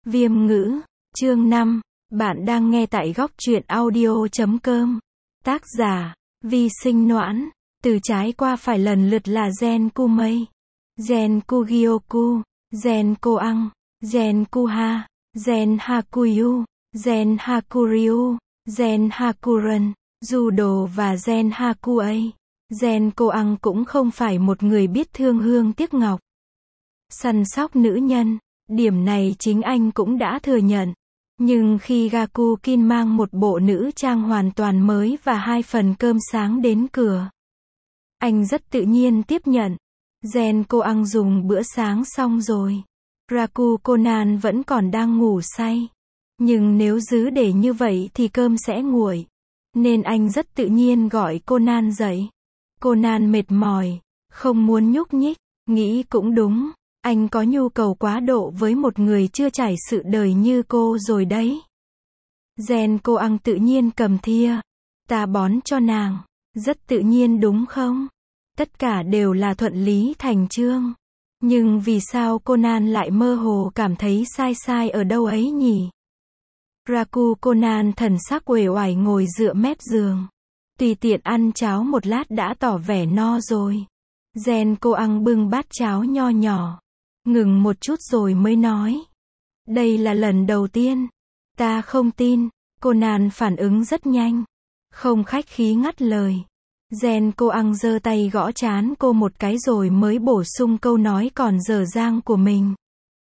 Viêm ngữ, chương 5, bạn đang nghe tại góc truyện audio.com. Tác giả, Vi Sinh Noãn, từ trái qua phải lần lượt là Genku Mei, Genku Gyoku, Genku Ang, Genku Ha, Gen Hakuyu, Gen Hakuryu, Gen Hakuren, Judo và Gen Hakuei. Genku Ang cũng không phải một người biết thương hương tiếc ngọc, săn sóc nữ nhân. Điểm này chính anh cũng đã thừa nhận. Nhưng khi Gakukin mang một bộ nữ trang hoàn toàn mới và 2 phần cơm sáng đến cửa, anh rất tự nhiên tiếp nhận. Genku Ang dùng bữa sáng xong rồi. Raku Conan vẫn còn đang ngủ say. Nhưng nếu giữ để như vậy thì cơm sẽ nguội. Nên anh rất tự nhiên gọi Conan dậy. Conan mệt mỏi, không muốn nhúc nhích, nghĩ cũng đúng. Anh có nhu cầu quá độ với một người chưa trải sự đời như cô rồi đấy. Genku Ang tự nhiên cầm thìa. Ta bón cho nàng. Rất tự nhiên đúng không? Tất cả đều là thuận lý thành chương. Nhưng vì sao Conan lại mơ hồ cảm thấy sai sai ở đâu ấy nhỉ? Raku Conan thần sắc uể oải ngồi dựa mép giường. Tùy tiện ăn cháo một lát đã tỏ vẻ no rồi. Genku Ang bưng bát cháo nho nhỏ. Ngừng một chút rồi mới nói. Đây là lần đầu tiên. Ta không tin. Conan phản ứng rất nhanh. Không khách khí ngắt lời. Genku Ang giơ tay gõ trán cô một cái rồi mới bổ sung câu nói còn dở dang của mình.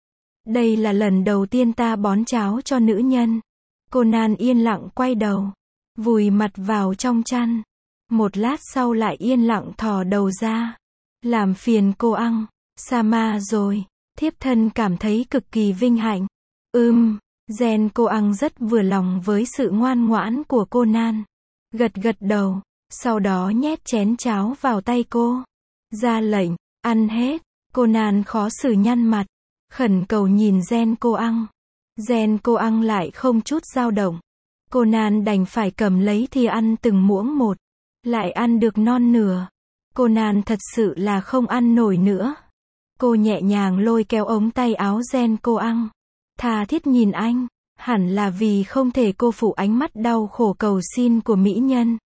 Đây là lần đầu tiên ta bón cháo cho nữ nhân. Conan yên lặng quay đầu. Vùi mặt vào trong chăn. Một lát sau lại yên lặng thò đầu ra. Làm phiền cô Ang. Sama rồi. Thiếp thân cảm thấy cực kỳ vinh hạnh. Genku Ang rất vừa lòng với sự ngoan ngoãn của Conan. Gật gật đầu. Sau đó nhét chén cháo vào tay cô. Ra lệnh, ăn hết. Conan khó xử nhăn mặt. Khẩn cầu nhìn Genku Ang. Genku Ang lại không chút dao động. Conan đành phải cầm lấy thìa ăn từng muỗng một. Lại ăn được non nửa. Conan thật sự là không ăn nổi nữa. Cô nhẹ nhàng lôi kéo ống tay áo Genku Ang. Tha thiết nhìn anh. Hẳn là vì không thể cô phụ ánh mắt đau khổ cầu xin của mỹ nhân.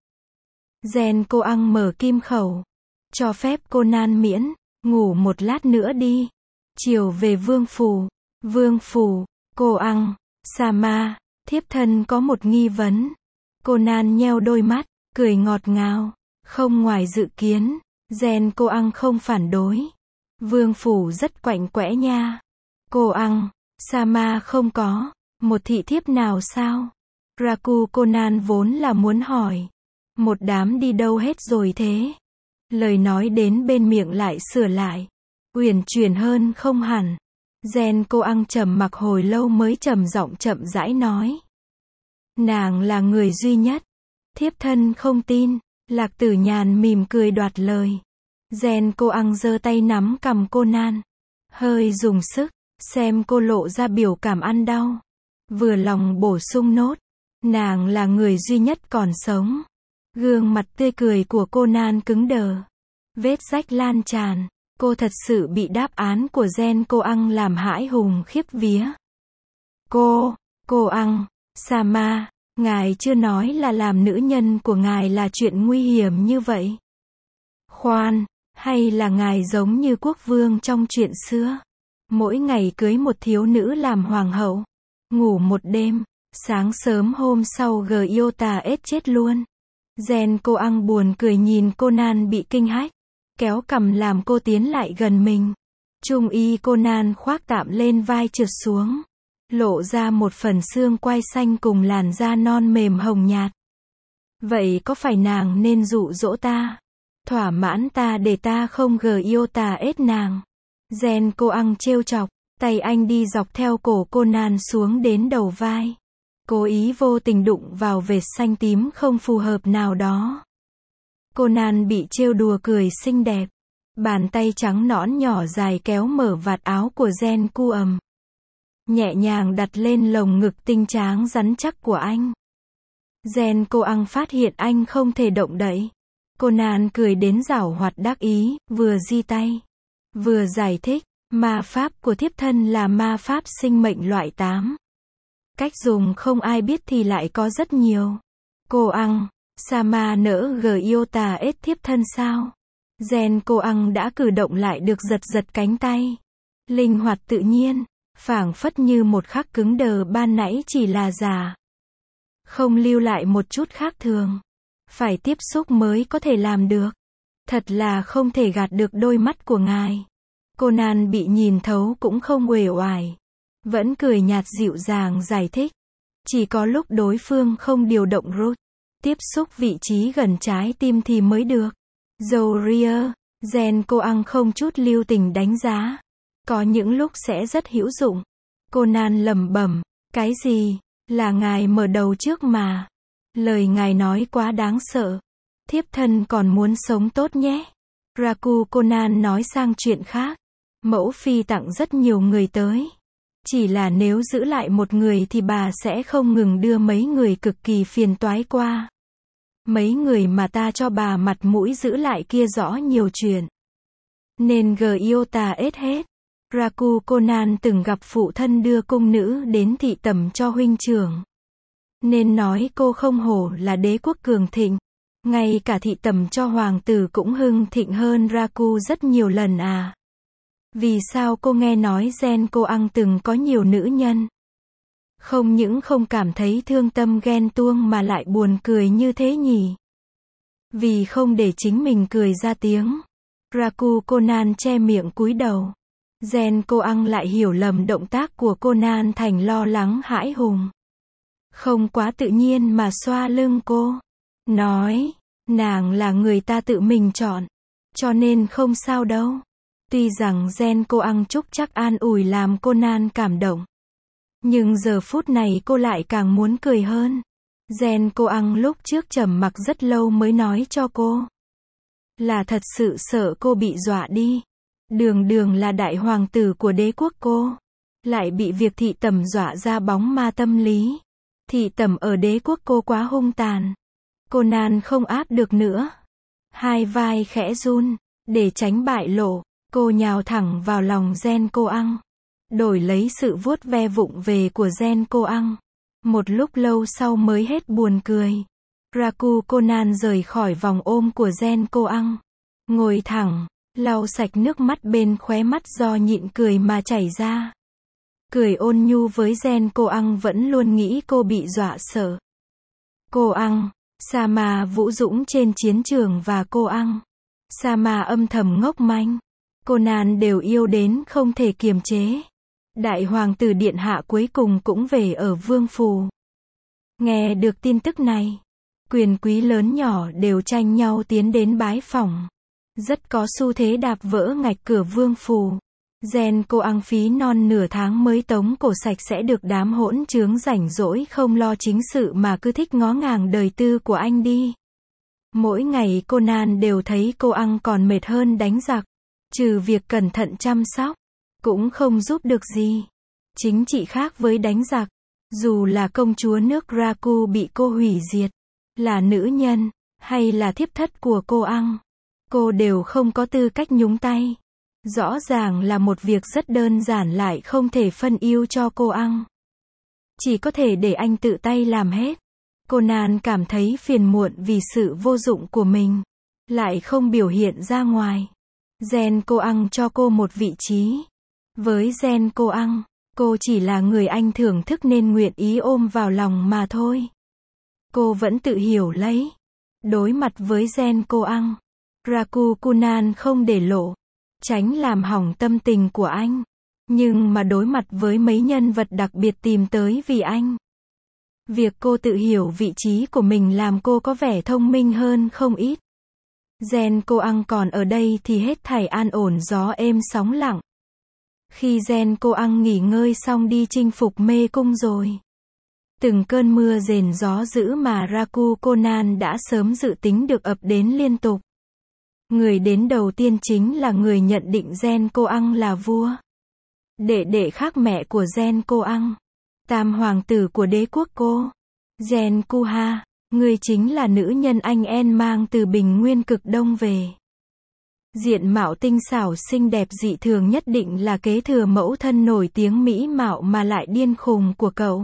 Genku Ang mở kim khẩu. Cho phép Conan miễn. Ngủ một lát nữa đi. Chiều về vương phủ. Vương phủ. Cô Ang. Sama. Thiếp thân có một nghi vấn. Conan nheo đôi mắt. Cười ngọt ngào. Không ngoài dự kiến. Genku Ang không phản đối. Vương phủ rất quạnh quẽ nha. Cô Ang. Sama không có. Một thị thiếp nào sao? Raku Conan vốn là muốn hỏi. Một đám đi đâu hết rồi thế? Lời nói đến bên miệng lại sửa lại. Uyển chuyển hơn không hẳn. Genku Ang trầm mặc hồi lâu mới trầm giọng chậm rãi nói. Nàng là người duy nhất. Thiếp thân không tin. Lạc Tử Nhàn mỉm cười đoạt lời. Genku Ang giơ tay nắm cằm Conan. Hơi dùng sức. Xem cô lộ ra biểu cảm ăn đau. Vừa lòng bổ sung nốt. Nàng là người duy nhất còn sống. Gương mặt tươi cười của Conan cứng đờ. Vết rách lan tràn. Cô thật sự bị đáp án của Genku Ang làm hãi hùng khiếp vía. Cô Ang, Sama, ngài chưa nói là làm nữ nhân của ngài là chuyện nguy hiểm như vậy. Khoan, hay là ngài giống như quốc vương trong chuyện xưa. Mỗi ngày cưới một thiếu nữ làm hoàng hậu. Ngủ một đêm, sáng sớm hôm sau Gyota chết luôn. Genku Ang buồn cười nhìn Conan bị kinh hách. Kéo cằm làm cô tiến lại gần mình. Trung y Conan khoác tạm lên vai trượt xuống. Lộ ra một phần xương quai xanh cùng làn da non mềm hồng nhạt. Vậy có phải nàng nên dụ dỗ ta? Thỏa mãn ta để ta không Gyota nàng. Genku Ang trêu chọc. Tay anh đi dọc theo cổ Conan xuống đến đầu vai. Cố ý vô tình đụng vào vệt xanh tím không phù hợp nào đó. Conan bị trêu đùa cười xinh đẹp. Bàn tay trắng nõn nhỏ dài kéo mở vạt áo của Genku Ang. Nhẹ nhàng đặt lên lồng ngực tinh tráng rắn chắc của anh. Genku Ang phát hiện anh không thể động đậy. Conan cười đến giảo hoạt đắc ý, vừa di tay, vừa giải thích. Ma pháp của thiếp thân là ma pháp sinh mệnh loại 8. Cách dùng không ai biết thì lại có rất nhiều. Cô ăn, Sama nỡ Giota ết thiếp thân sao? Gen cô ăn đã cử động lại được giật giật cánh tay. Linh hoạt tự nhiên, phảng phất như một khắc cứng đờ ban nãy chỉ là giả. Không lưu lại một chút khác thường. Phải tiếp xúc mới có thể làm được. Thật là không thể gạt được đôi mắt của ngài. Conan bị nhìn thấu cũng không uể oải. Vẫn cười nhạt dịu dàng giải thích. Chỉ có lúc đối phương không điều động root, tiếp xúc vị trí gần trái tim thì mới được. Zoria, Gen cô ăn không chút lưu tình đánh giá. Có những lúc sẽ rất hữu dụng. Conan lẩm bẩm, cái gì? Là ngài mở đầu trước mà. Lời ngài nói quá đáng sợ. Thiếp thân còn muốn sống tốt nhé. Raku Conan nói sang chuyện khác. Mẫu phi tặng rất nhiều người tới. Chỉ là nếu giữ lại một người thì bà sẽ không ngừng đưa mấy người cực kỳ phiền toái qua. Mấy người mà ta cho bà mặt mũi giữ lại kia rõ nhiều chuyện. Nên Giota ết hết. Raku Conan từng gặp phụ thân đưa cung nữ đến thị tẩm cho huynh trưởng. Nên nói cô không hổ là đế quốc cường thịnh. Ngay cả thị tẩm cho hoàng tử cũng hưng thịnh hơn Raku rất nhiều lần à. Vì sao cô nghe nói Gen cô ăn từng có nhiều nữ nhân? Không những không cảm thấy thương tâm ghen tuông mà lại buồn cười như thế nhỉ? Vì không để chính mình cười ra tiếng. Raku Conan che miệng cúi đầu. Gen cô ăn lại hiểu lầm động tác của Conan thành lo lắng hãi hùng. Không quá tự nhiên mà xoa lưng cô. Nói, nàng là người ta tự mình chọn. Cho nên không sao đâu. Tuy rằng Gen cô ăn chúc chắc an ủi làm Conan cảm động. Nhưng giờ phút này cô lại càng muốn cười hơn. Gen cô ăn lúc trước trầm mặc rất lâu mới nói cho cô. Là thật sự sợ cô bị dọa đi. Đường đường là đại hoàng tử của đế quốc cô. Lại bị việc thị tẩm dọa ra bóng ma tâm lý. Thị tẩm ở đế quốc cô quá hung tàn. Conan không áp được nữa. Hai vai khẽ run. Để tránh bại lộ, cô nhào thẳng vào lòng Gen cô ăn. Đổi lấy sự vuốt ve vụng về của Gen cô ăn. Một lúc lâu sau mới hết buồn cười. Raku Conan rời khỏi vòng ôm của Gen cô ăn. Ngồi thẳng, lau sạch nước mắt bên khóe mắt do nhịn cười mà chảy ra. Cười ôn nhu với Gen cô ăn vẫn luôn nghĩ cô bị dọa sợ. Cô ăn, Sama vũ dũng trên chiến trường và cô ăn. Sama âm thầm ngốc manh. Conan đều yêu đến không thể kiềm chế. Đại hoàng tử điện hạ cuối cùng cũng về ở vương phủ. Nghe được tin tức này, quyền quý lớn nhỏ đều tranh nhau tiến đến bái phỏng. Rất có xu thế đạp vỡ ngạch cửa vương phủ. Gen cô ăn phí non nửa tháng mới tống cổ sạch sẽ được đám hỗn trướng rảnh rỗi không lo chính sự mà cứ thích ngó ngàng đời tư của anh đi. Mỗi ngày Conan đều thấy cô ăn còn mệt hơn đánh giặc. Trừ việc cẩn thận chăm sóc, cũng không giúp được gì. Chính trị khác với đánh giặc. Dù là công chúa nước Raku bị cô hủy diệt, là nữ nhân, hay là thiếp thất của cô ăn, cô đều không có tư cách nhúng tay. Rõ ràng là một việc rất đơn giản lại không thể phân ưu cho cô ăn. Chỉ có thể để anh tự tay làm hết. Conan cảm thấy phiền muộn vì sự vô dụng của mình, lại không biểu hiện ra ngoài. Gen cô ăn cho cô một vị trí. Với Gen cô ăn, cô chỉ là người anh thưởng thức nên nguyện ý ôm vào lòng mà thôi. Cô vẫn tự hiểu lấy. Đối mặt với Gen cô ăn, Raku Conan không để lộ, tránh làm hỏng tâm tình của anh. Nhưng mà đối mặt với mấy nhân vật đặc biệt tìm tới vì anh, việc cô tự hiểu vị trí của mình làm cô có vẻ thông minh hơn không ít. Gen cô ăn còn ở đây thì hết thảy an ổn gió êm sóng lặng. Khi Gen cô ăn nghỉ ngơi xong đi chinh phục mê cung rồi. Từng cơn mưa rền gió dữ mà Raku Conan đã sớm dự tính được ập đến liên tục. Người đến đầu tiên chính là người nhận định Gen cô ăn là vua. Đệ đệ khác mẹ của Gen cô ăn. Tam hoàng tử của đế quốc cô. Gen Kuha, người chính là nữ nhân anh En mang từ bình nguyên cực đông về. Diện mạo tinh xảo xinh đẹp dị thường nhất định là kế thừa mẫu thân nổi tiếng mỹ mạo mà lại điên khùng của cậu.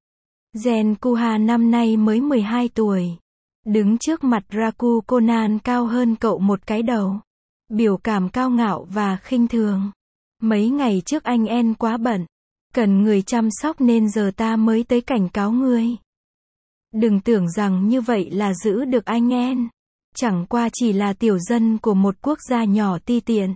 Genkuha năm nay mới 12 tuổi. Đứng trước mặt Raku Conan cao hơn cậu một cái đầu. Biểu cảm cao ngạo và khinh thường. Mấy ngày trước anh En quá bận. Cần người chăm sóc nên giờ ta mới tới cảnh cáo ngươi. Đừng tưởng rằng như vậy là giữ được anh En. Chẳng qua chỉ là tiểu dân của một quốc gia nhỏ ti tiện.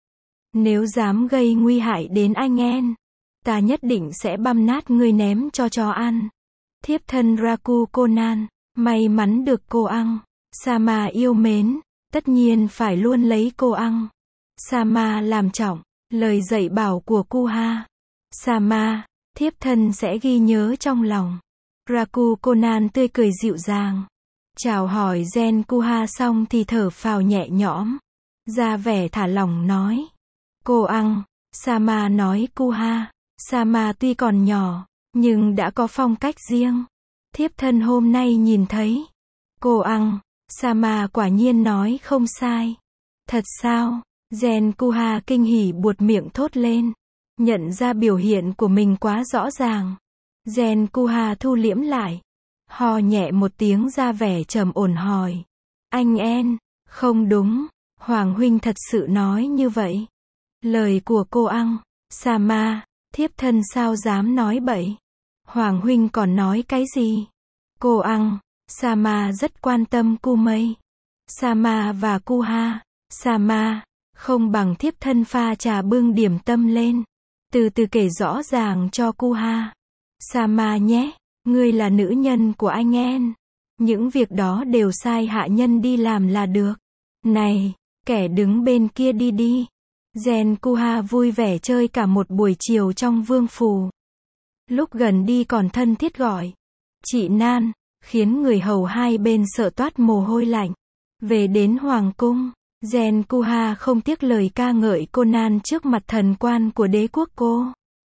Nếu dám gây nguy hại đến anh En, ta nhất định sẽ băm nát ngươi ném cho chó ăn. Thiếp thân Raku Conan, may mắn được cô ăn. Sama yêu mến, tất nhiên phải luôn lấy cô ăn. Sama làm trọng, lời dạy bảo của Kuha. Sama, thiếp thân sẽ ghi nhớ trong lòng. Raku Conan tươi cười dịu dàng. Chào hỏi Genkuha xong thì thở phào nhẹ nhõm. Ra vẻ thả lỏng nói. Cô ăn, Sama nói Kuha. Sama tuy còn nhỏ, nhưng đã có phong cách riêng. Thiếp thân hôm nay nhìn thấy. Cô ăn, Sama quả nhiên nói không sai. Thật sao? Genkuha kinh hỉ buột miệng thốt lên. Nhận ra biểu hiện của mình quá rõ ràng. Genkuha thu liễm lại. Ho nhẹ một tiếng ra vẻ trầm ổn hỏi. Anh En, không đúng, Hoàng huynh thật sự nói như vậy. Lời của cô ăn, Sama, thiếp thân sao dám nói bậy. Hoàng huynh còn nói cái gì? Cô ăn, Sama rất quan tâm Kumei. Sama và Kuha, Sama, không bằng thiếp thân pha trà bưng điểm tâm lên. Từ từ kể rõ ràng cho Kuha. Sama nhé, ngươi là nữ nhân của anh En. Những việc đó đều sai hạ nhân đi làm là được. Này, kẻ đứng bên kia đi đi. Genkuha vui vẻ chơi cả một buổi chiều trong vương phủ. Lúc gần đi còn thân thiết gọi. Chị Nan, khiến người hầu hai bên sợ toát mồ hôi lạnh. Về đến hoàng cung, Genkuha không tiếc lời ca ngợi Conan trước mặt thần quan của đế quốc cô.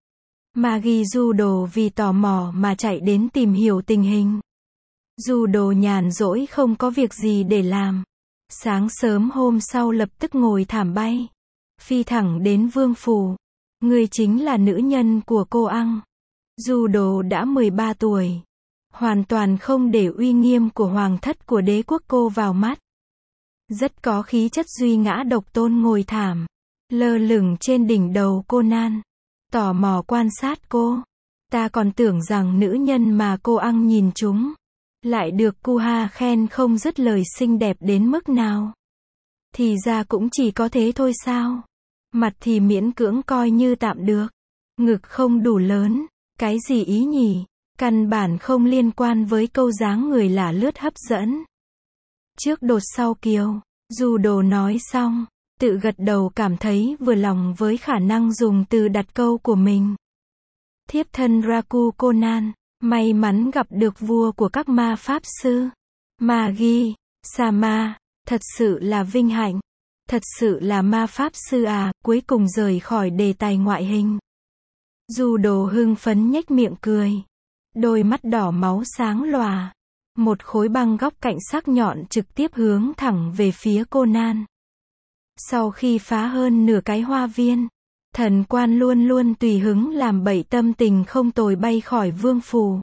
Magijudo vì tò mò mà chạy đến tìm hiểu tình hình. Judo nhàn rỗi không có việc gì để làm. Sáng sớm hôm sau lập tức ngồi thảm bay. Phi thẳng đến vương phủ. Người chính là nữ nhân của cô ăn. Judo đã 13 tuổi. Hoàn toàn không để uy nghiêm của hoàng thất của đế quốc cô vào mắt. Rất có khí chất duy ngã độc tôn ngồi thảm. Lơ lửng trên đỉnh đầu Conan. Tò mò quan sát cô. Ta còn tưởng rằng nữ nhân mà cô ăn nhìn chúng. Lại được Kuha khen không dứt lời xinh đẹp đến mức nào. Thì ra cũng chỉ có thế thôi sao. Mặt thì miễn cưỡng coi như tạm được. Ngực không đủ lớn. Cái gì ý nhỉ? Căn bản không liên quan với câu dáng người lả lướt hấp dẫn. Trước đột sau kiều. Judo nói xong. Tự gật đầu cảm thấy vừa lòng với khả năng dùng từ đặt câu của mình. Thiếp thân Raku Conan, may mắn gặp được vua của các ma pháp sư. Magi, Sama, thật sự là vinh hạnh. Thật sự là ma pháp sư à, cuối cùng rời khỏi đề tài ngoại hình. Judo hưng phấn nhếch miệng cười. Đôi mắt đỏ máu sáng lòa. Một khối băng góc cạnh sắc nhọn trực tiếp hướng thẳng về phía Conan. Sau khi phá hơn nửa cái hoa viên, thần quan luôn luôn tùy hứng làm bậy tâm tình không tồi bay khỏi vương phủ.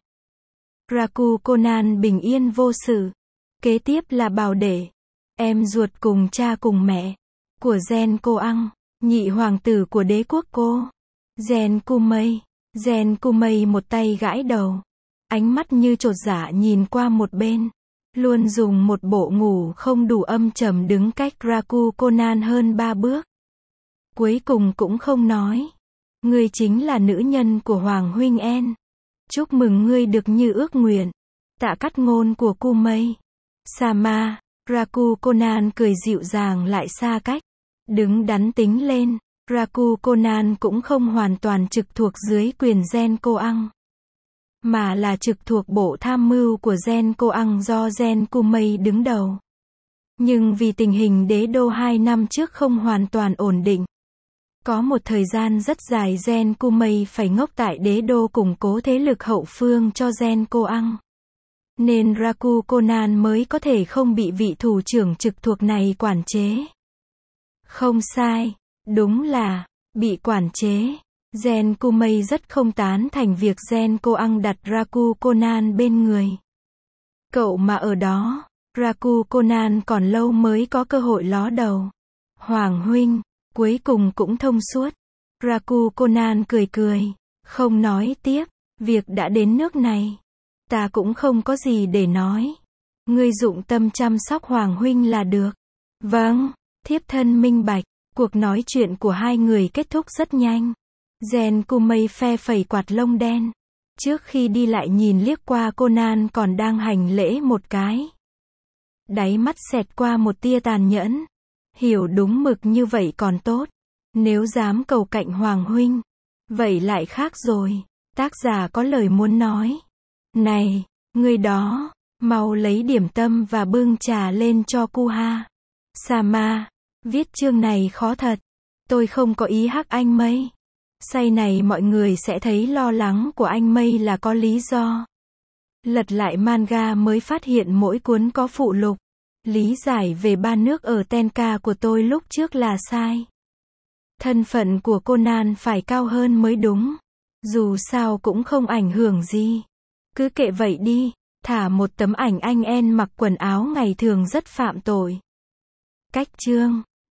Raku Conan bình yên vô sự. Kế tiếp là Bảo Đệ, em ruột cùng cha cùng mẹ của Genkoan, nhị hoàng tử của đế quốc cô. Genkumei. Genkumei một tay gãi đầu. Ánh mắt như chột dạ nhìn qua một bên. Luôn dùng một bộ ngủ không đủ âm trầm đứng cách Raku Conan hơn 3 bước. Cuối cùng cũng không nói. Ngươi chính là nữ nhân của Hoàng huynh En. Chúc mừng ngươi được như ước nguyện. Tạ cắt ngôn của Kumei. Sama, Raku Conan cười dịu dàng lại xa cách. Đứng đắn tính lên, Raku Conan cũng không hoàn toàn trực thuộc dưới quyền Genkoan. Mà là trực thuộc bộ tham mưu của Genkoan do Genkumei đứng đầu. Nhưng vì tình hình đế đô 2 năm trước không hoàn toàn ổn định. Có một thời gian rất dài Genkumei phải ngốc tại đế đô củng cố thế lực hậu phương cho Genkoan. Nên Raku Conan mới có thể không bị vị thủ trưởng trực thuộc này quản chế. Không sai, đúng là bị quản chế. Genkumei rất không tán thành việc Genkoang đặt Raku Conan bên người. Cậu mà ở đó, Raku Conan còn lâu mới có cơ hội ló đầu. Hoàng huynh, cuối cùng cũng thông suốt. Raku Conan cười cười, không nói tiếp, việc đã đến nước này. Ta cũng không có gì để nói. Ngươi dụng tâm chăm sóc Hoàng huynh là được. Vâng, thiếp thân minh bạch. Cuộc nói chuyện của hai người kết thúc rất nhanh. Genkumei phe phẩy quạt lông đen. Trước khi đi lại nhìn liếc qua Conan còn đang hành lễ một cái. Đáy mắt xẹt qua một tia tàn nhẫn. Hiểu đúng mực như vậy còn tốt. Nếu dám cầu cạnh Hoàng huynh, vậy lại khác rồi. Tác giả có lời muốn nói. Này, người đó, mau lấy điểm tâm và bưng trà lên cho Kuha Sama. Viết chương này khó thật. Tôi không có ý hắc anh Mây. Say này mọi người sẽ thấy lo lắng của anh Mây là có lý do. Lật lại manga mới phát hiện mỗi cuốn có phụ lục. Lý giải về ba nước ở Tenka của tôi lúc trước là sai. Thân phận của Conan phải cao hơn mới đúng. Dù sao cũng không ảnh hưởng gì. Cứ kệ vậy đi. Thả một tấm ảnh anh En mặc quần áo ngày thường rất phạm tội. Cách chương